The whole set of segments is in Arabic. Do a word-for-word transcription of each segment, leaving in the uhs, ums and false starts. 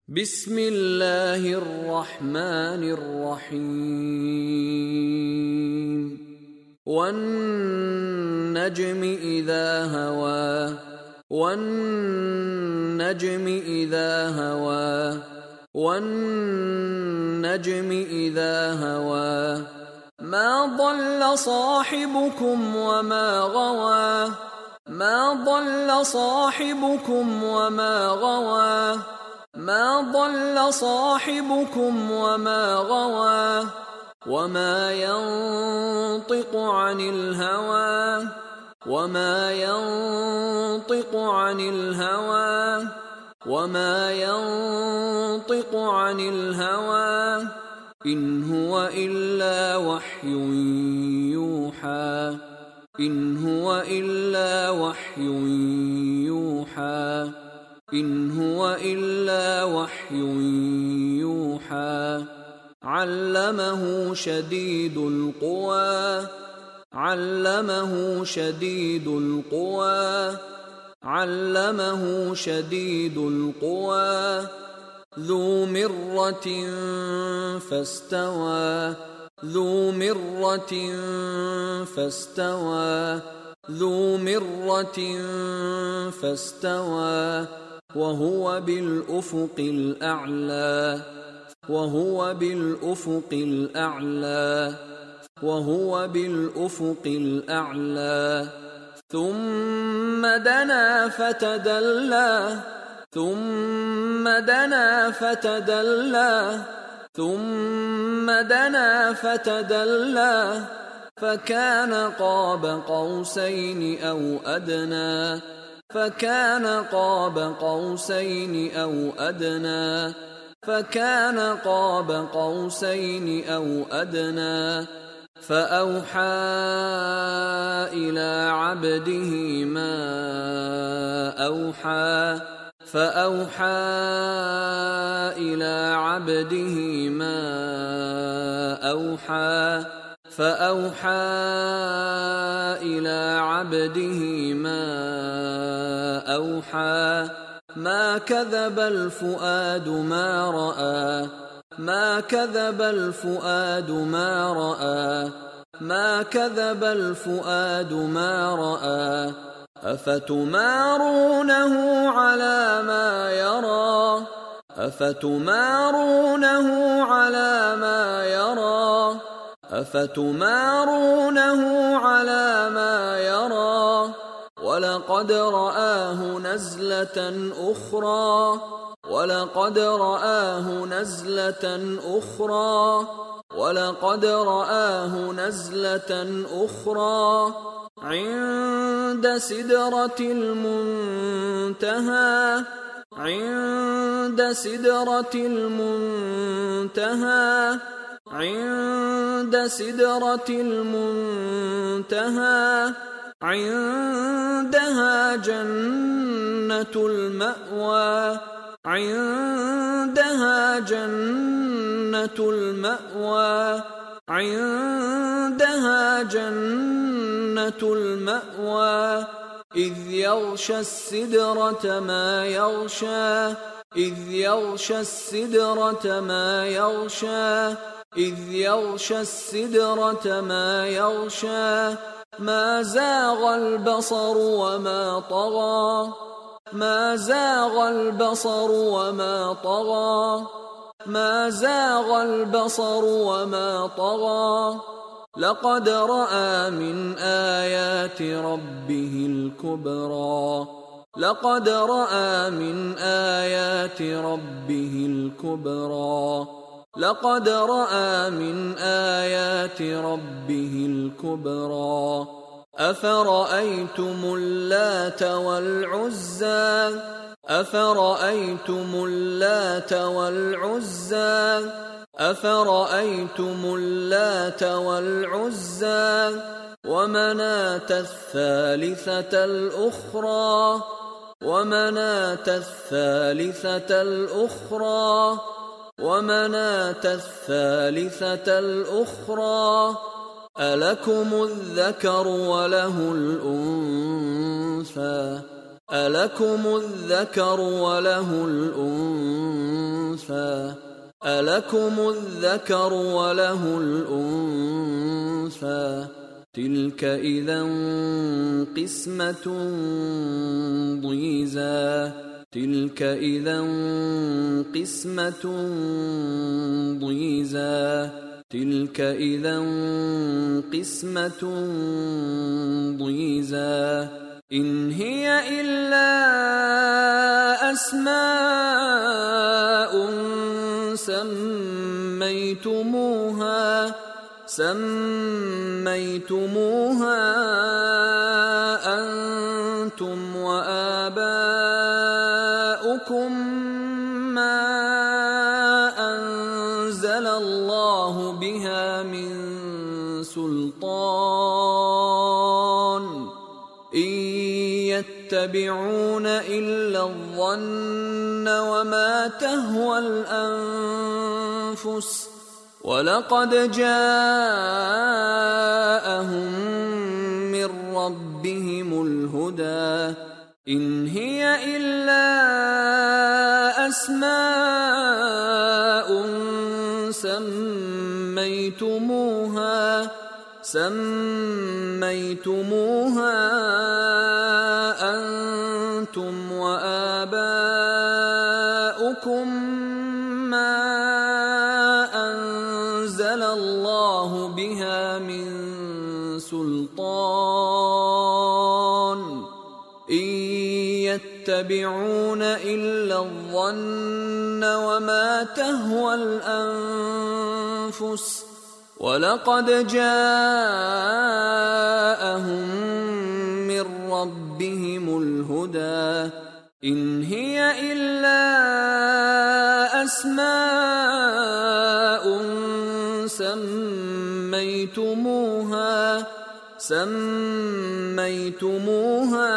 बिस्मिल्लाहिर रहमानिर रहीम। वन नज्मि इज़ा हवा वन नज्मि इज़ा हवा वन नज्मि इज़ा हवा मा ضل صاحبكم وما غوى ما ضل صاحبكم وما غوى ما ضل صاحبكم وما غوى وما ينطق عن الهوى وما ينطق عن الهوى وما ينطق عن الهوى إن هو إلا وحي يوحى إن هو إلا وحي يوحى إن هو إلا وحي يوحى علمه شديد القوى علمه شديد القوى علمه شديد القوى ذو مرة فاستوى ذو مرة فاستوى ذو مرة فاستوى وهو بالأفق الأعلى وهو بالأفق الأعلى وهو بالأفق الأعلى ثم دنا فتدلى ثم دنا فتدلى ثم دنا فتدلى فكان قاب قوسين أو أدنى فكان قاب قوسين أو أدنى فكان قاب قوسين أو أدنى فأوحى إلى عبده ما أوحى فأوحى إلى عبده ما أوحى فأوحى إلى عبده ما أوحى ما كذب الفؤاد ما رأى ما كذب الفؤاد ما رأى ما كذب الفؤاد ما رأى أفتمارونه على ما يرى أفتمارونه على ما يرى أفتمارونه على ما يرى ولقد رآه نزلة أخرى ولقد رآه نزلة أخرى ولقد رآه نزلة أخرى عند سدرة المنتهى عند سدرة المنتهى عند سدرة المنتهى عندها جنة المأوى عندها جنة المأوى عندها جنة المأوى إذ يغشى السدرة ما يغشى إذ يغشى السدرة ما يغشى إذ يغشى السدرة ما يغشى ما زاغ البصر وما طغى ما زاغ البصر وما طغى ما زاغ البصر وما طغى لقد رأى من آيات ربه الكبرى لقد رأى من آيات ربه الكبرى لقد رأى من آيات ربه الكبرى أفرأيتم اللات والعزى أفرأيتم اللات والعزى أفرأيتم اللات والعزى ومناة الثالثة الأخرى ومناة الثالثة الأخرى ومناة الثالثة الأخرى ألكم الذكر وله الأنثى ألكم الذكر وله الأنثى ألكم الذكر وله الأنثى تلك إذا قسمة ضيزى تلك إذا قسمة ضيزى تلك إذا قسمة ضيزى إن هي إلا أسماء سميتموها سميتموها أنتم وآباؤكم ما أنزل الله بها من سلطان إن يتبعون إلا الظن وما تهوى الأنفس ولقد جاءهم من ربهم الهدى إن هي إلا أسماء سميتموها سميتموها أنتم وآباؤكم ما أنزل الله بها من سلطان إن يتبعون إلا الظن وما تهوى الأنفس ولقد جاءهم من ربهم الهدى إن هي إلا أسماء سميتموها سميتموها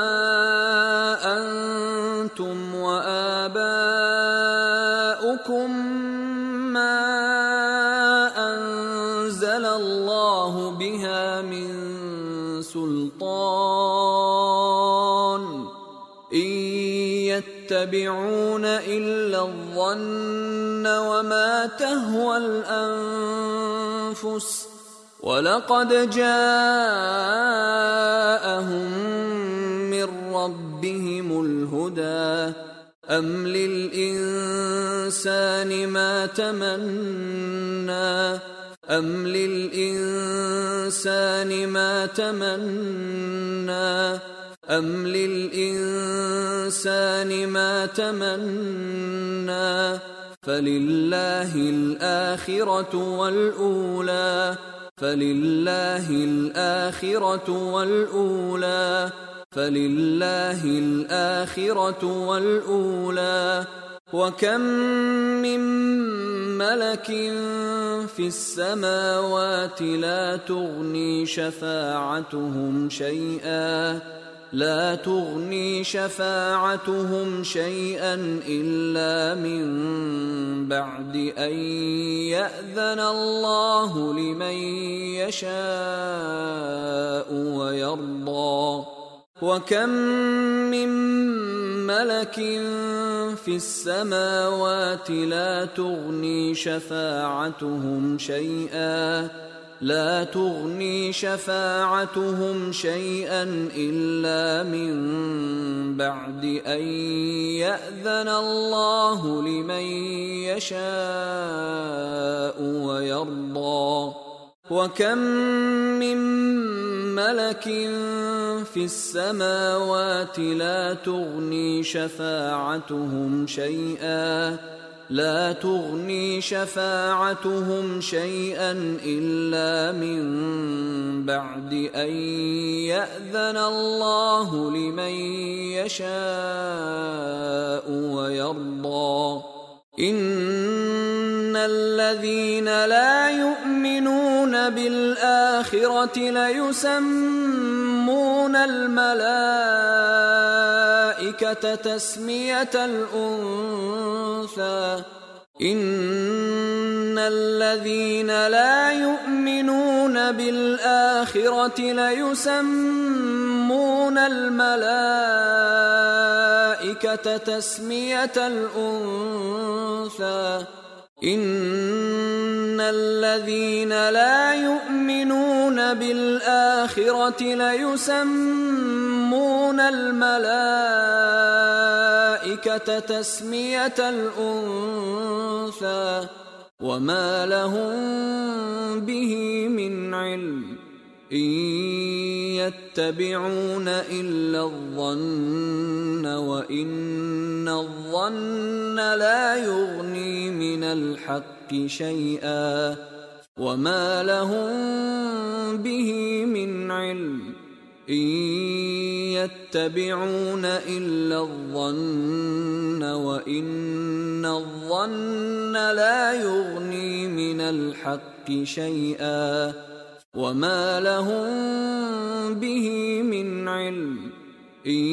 أنتم وآباؤكم ما أنزل الله بها من سلطان إن يتبعون إلا الظن وما تهوى الأنفس ولقد جاءهم من ربهم الهدى أم للإنسان ما تمنى أم للإنسان ما تمنى أم للإنسان ما تمنى فلله الآخرة والأولى فلله الآخرة والأولى فلله الآخرة والأولى وكم من ملك في السماوات لا تغني شفاعتهم شيئا لا تغني شفاعتهم شيئا إلا من بعد أن يأذن الله لمن يشاء ويرضى وكم من ملك في السماوات لا تغني شفاعتهم شيئا لا تغني شفاعتهم شيئا إلا من بعد أن يأذن الله لمن يشاء ويرضى وكم من ملك في السماوات لا تغني شفاعتهم شيئا لا تغني شفاعتهم شيئا إلا من بعد أن يأذن الله لمن يشاء ويرضى إن الذين لا يؤمنون بالآخرة ليسمون الملائكة تسمية الأنثى إن الذين لا يؤمنون بالآخرة ليسمون الملائكة تسمية الأنثى إن الذين لا يؤمنون بالآخرة ليسمون الملائكة تسمية الأنثى وما لهم به من علم إن يتبعون إلا الظن وإن الظن لا يغني من الحق شيئا وما لهم به من علم إن يتبعون إلا الظن وإن الظن لا يغني من الحق شيئا وما لهم به من علم إن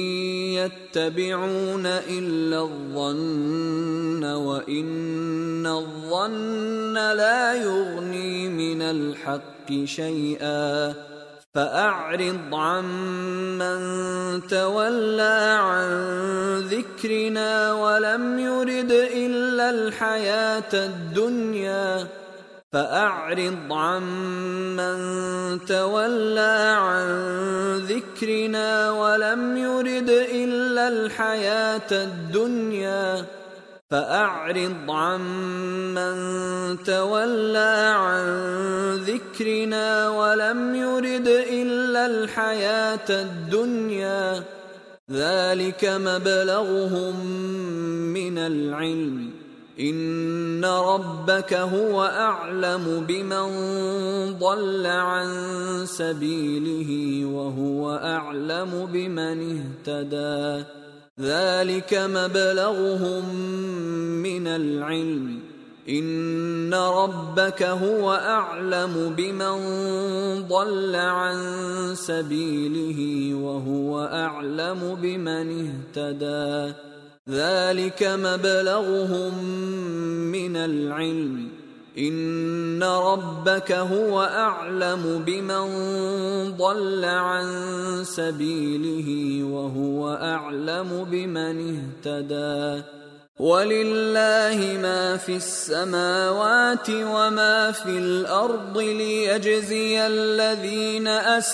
يتبعون إلا الظن وإن الظن لا يغني من الحق شيئا فأعرض عمن تولى عن ذكرنا ولم يرد إلا الحياة الدنيا فأعرض عمن تولى عن ذكرنا ولم يرد إلا الحياة الدنيا فأعرض عمن تولى عن ذكرنا ولم يرد إلا الحياة الدنيا ذلك مبلغهم من العلم إن ربك هو أعلم بمن ضل عن سبيله وهو أعلم بمن اهتدى ذلك مبلغهم من العلم إن ربك هو أعلم بمن ضل عن سبيله وهو أعلم بمن اهتدى ذلك مبلغهم من العلم إن ربك هو أعلم بمن ضل عن سبيله وهو أعلم بمن اهتدى ولله ما في السماوات وما في الأرض ليجزي الذين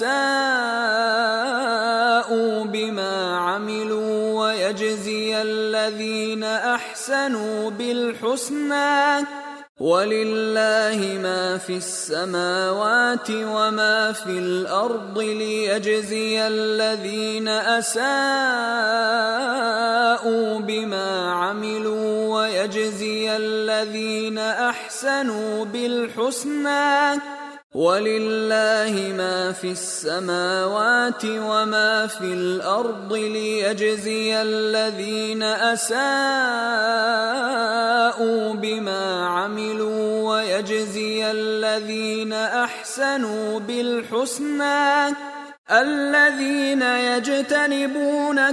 أساءوا بما عملوا ويجزي الذين أحسنوا بالحسنى ولله ما في السماوات وما في الأرض ليجزي الذين أساءوا بما عملوا ويجزي الذين أحسنوا بالحسنى ولله ما في السماوات وما في الأرض ليجزي الذين أساءوا بما عملوا ويجزي الذين أحسنوا بالحسنى الذين يجتنبون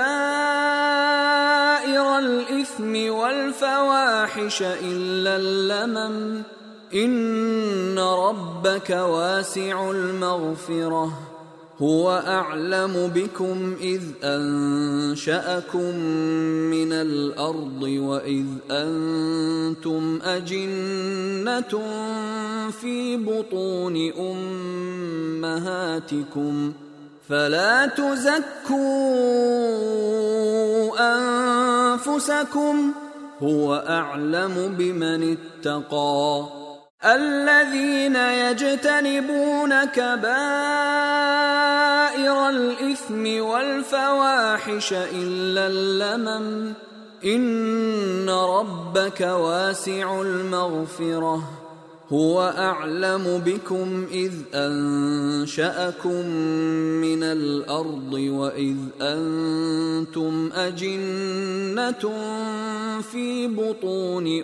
كبائر الإثم والفواحش إلا اللمم إن ربك واسع المغفرة هو أعلم بكم إذ أنشأكم من الأرض وإذ أنتم أجنة في بطون أمهاتكم فلا تزكوا أنفسكم هو أعلم بمن اتقى الذين يجتنبون كبائر الإثم والفواحش إلا اللمم إن ربك واسع المغفرة هو أعلم بكم إذ أنشأكم من الأرض وإذ أنتم أجنة في بطون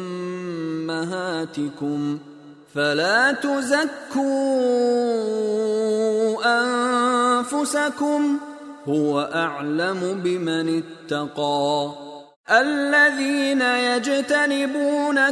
أمهاتكم فلا تزكوا أنفسكم هو أعلم بمن اتقى الذين يجتنبون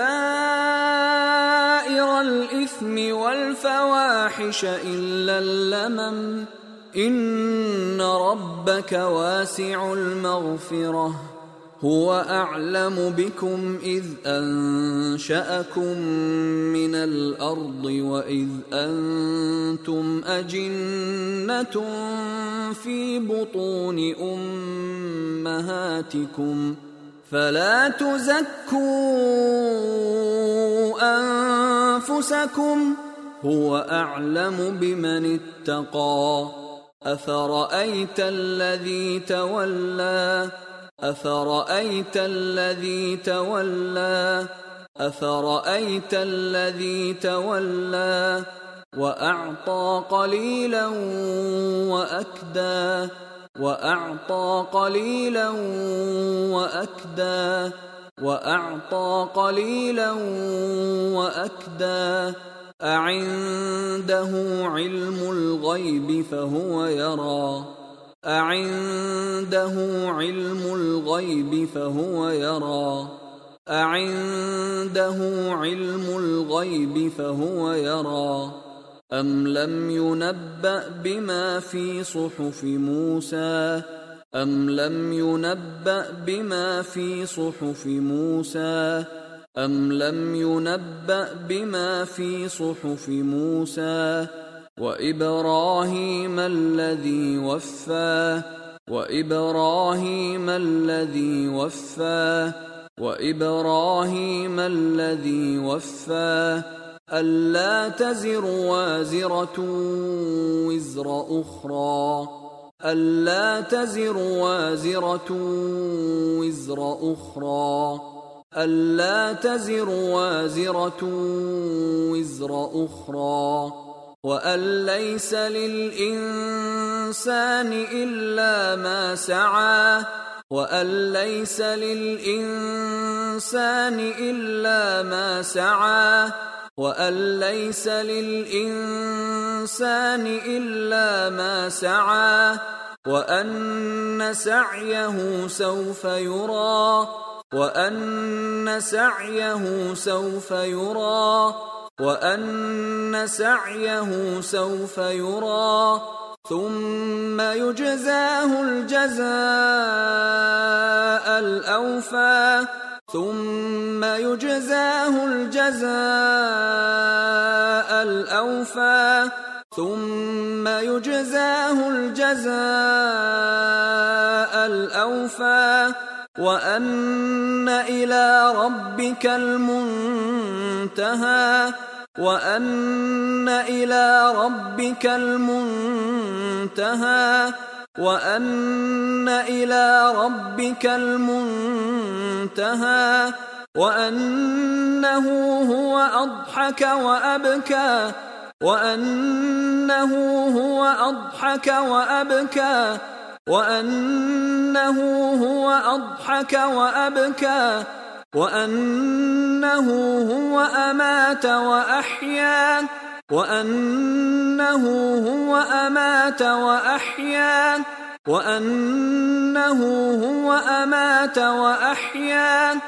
كبائر الإثم والفواحش إلا اللمم إن ربك واسع المغفرة هو أعلم بكم إذ أنشأكم من الأرض وإذ أنتم أجنة في بطون أمهاتكم فلا تزكوا أنفسكم هو أعلم بمن اتقى أفرأيت الذي تولى أفرأيت الذي تولى أفرأيت الذي تولى وأعطى قليلا وأكدى وأعطى قليلا وأكدى وأعطى قليلا وأكدى أعنده علم الغيب فهو يرى أعنده علم الغيب فهو يرى أعنده علم الغيب فهو يرى أم لم ينبأ بما في صحف موسى أم لم ينبأ بما في صحف موسى أم لم ينبأ بما في صحف موسى وإبراهيم الذي وفى وإبراهيم الذي وفى وإبراهيم الذي وفى ألا تزر وازرة وزر أخرى ألا تزر وازرة وزر أخرى ألا تزر وازرة وزر أخرى وأن ليس للإنسان إلا ما سعى وأن ليس للإنسان إلا ما سعى وأن ليس للإنسان إلا ما سعى وأن سعيه سوف يرى وأن سعيه سوف يرى وأن سعيه سوف يرى ثم يجزاه الجزاء الأوفى ثم يجزاه الجزاء الأوفى ثم يجزاه الجزاء الأوفى وأن إلى ربك المنتهى وأن إلى ربك المنتهى وأن إلى ربك المنتهى وأنه هو أضحك وأبكى وأنه هو أضحك وأبكى وأنه هو أضحك وأبكى وأنه هو أمات وأحيا وأنه هو أمات وأحيا وأنه هو أمات وأحيا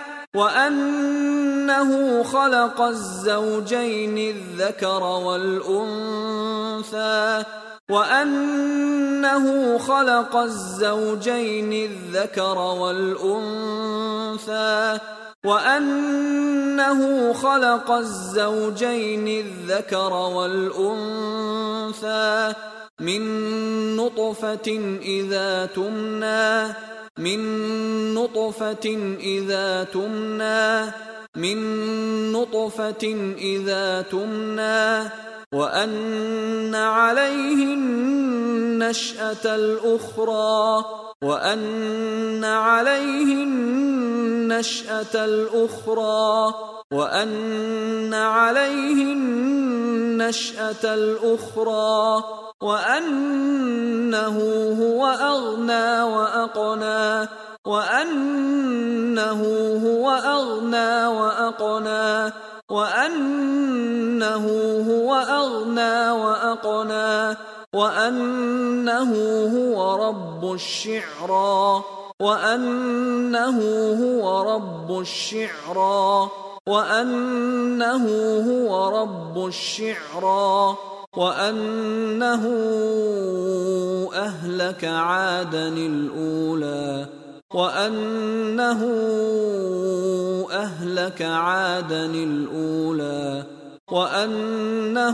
وأنه خلق الزوجين الذكر والأنثى وأنه خلق الزوجين الذكر والأنثى وأنه خلق الزوجين الذكر والأنثى من نطفة إذا تمنى من نطفة إذا تمنى من نطفة إذا تمنى وأن عليه النشأة الأخرى وأن عليه النشأة الأخرى وأن عليه النشأة الأخرى وأنه هو أغنى وأقنى وأنه هو أغنى وأقنى وأنه هو أغنى وأقنى وأنه هو رب الشعرى وأنه هو رب الشعرى وأنه هو رب الشعرى وأنه أهلك عادا الأولى وأنه أهلك عادا الأولى وأنه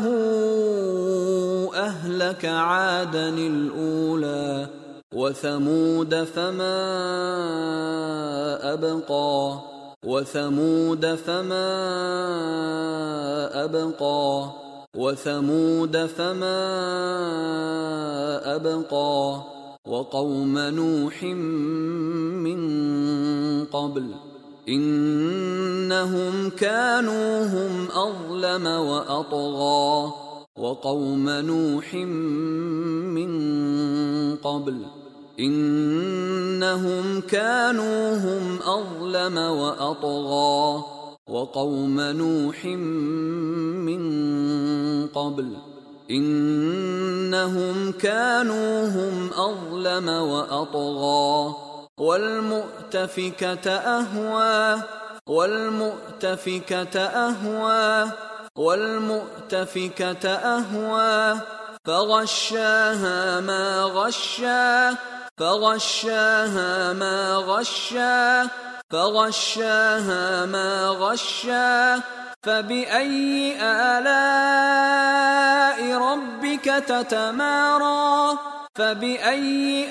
أهلك عادا الأولى وثمود فما أبقى وثمود فما أبقى وثمود فما أبقى وقوم نوح من قبل إنهم كانوا هم أظلم وأطغى وقوم نوح من قبل إنهم كانوا هم أظلم وأطغى وقوم نوح من قبل إنهم كانوا هم أظلم وأطغى والمؤتفكة أهوى والمؤتفكة أهوى والمؤتفكة أهوى فغشاها ما غشا فغشاها ما غشا فغشاها ما غشا فبأي آلاء ربك تتمارى فبأي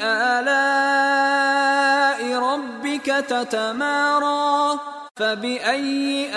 آلاء ربك تتمارى فبأي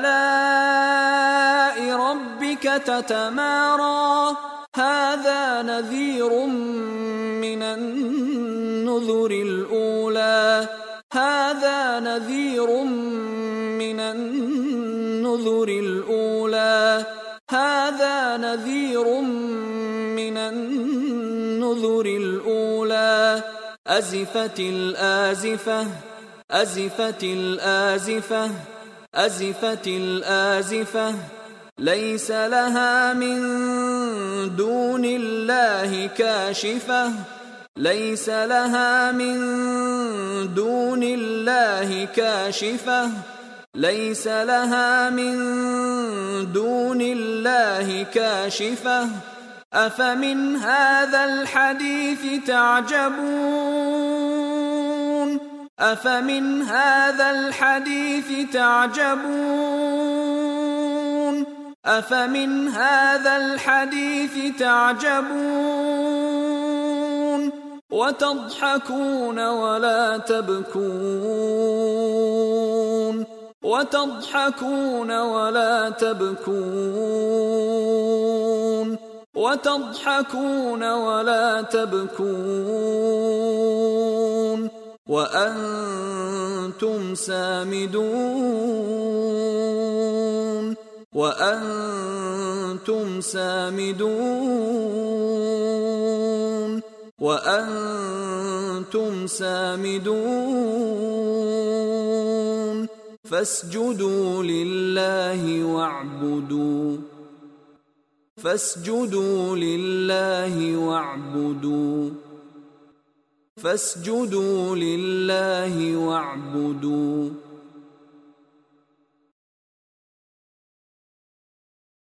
آلاء ربك تتمارى هذا نذير من النذر الأولى هذا نذير من النذر الأولى هذا نذير من النذر الأولى أزفت الآزفة أزفت الآزفة أزفت الآزفة ليس لها من دون الله كاشفة ليس لها من دون الله كاشفة ليس لها من دون الله كاشفة أفمن هذا الحديث تعجبون أفمن هذا الحديث تعجبون أفمن هذا الحديث تعجبون وتضحكون ولا تبكون وتضحكون ولا تبكون وتضحكون ولا تبكون وأنتم سامدون وأنتم سامدون وأنتم سامدون فاسجدوا لله واعبدوا فاسجدوا لله واعبدوا فاسجدوا لله واعبدوا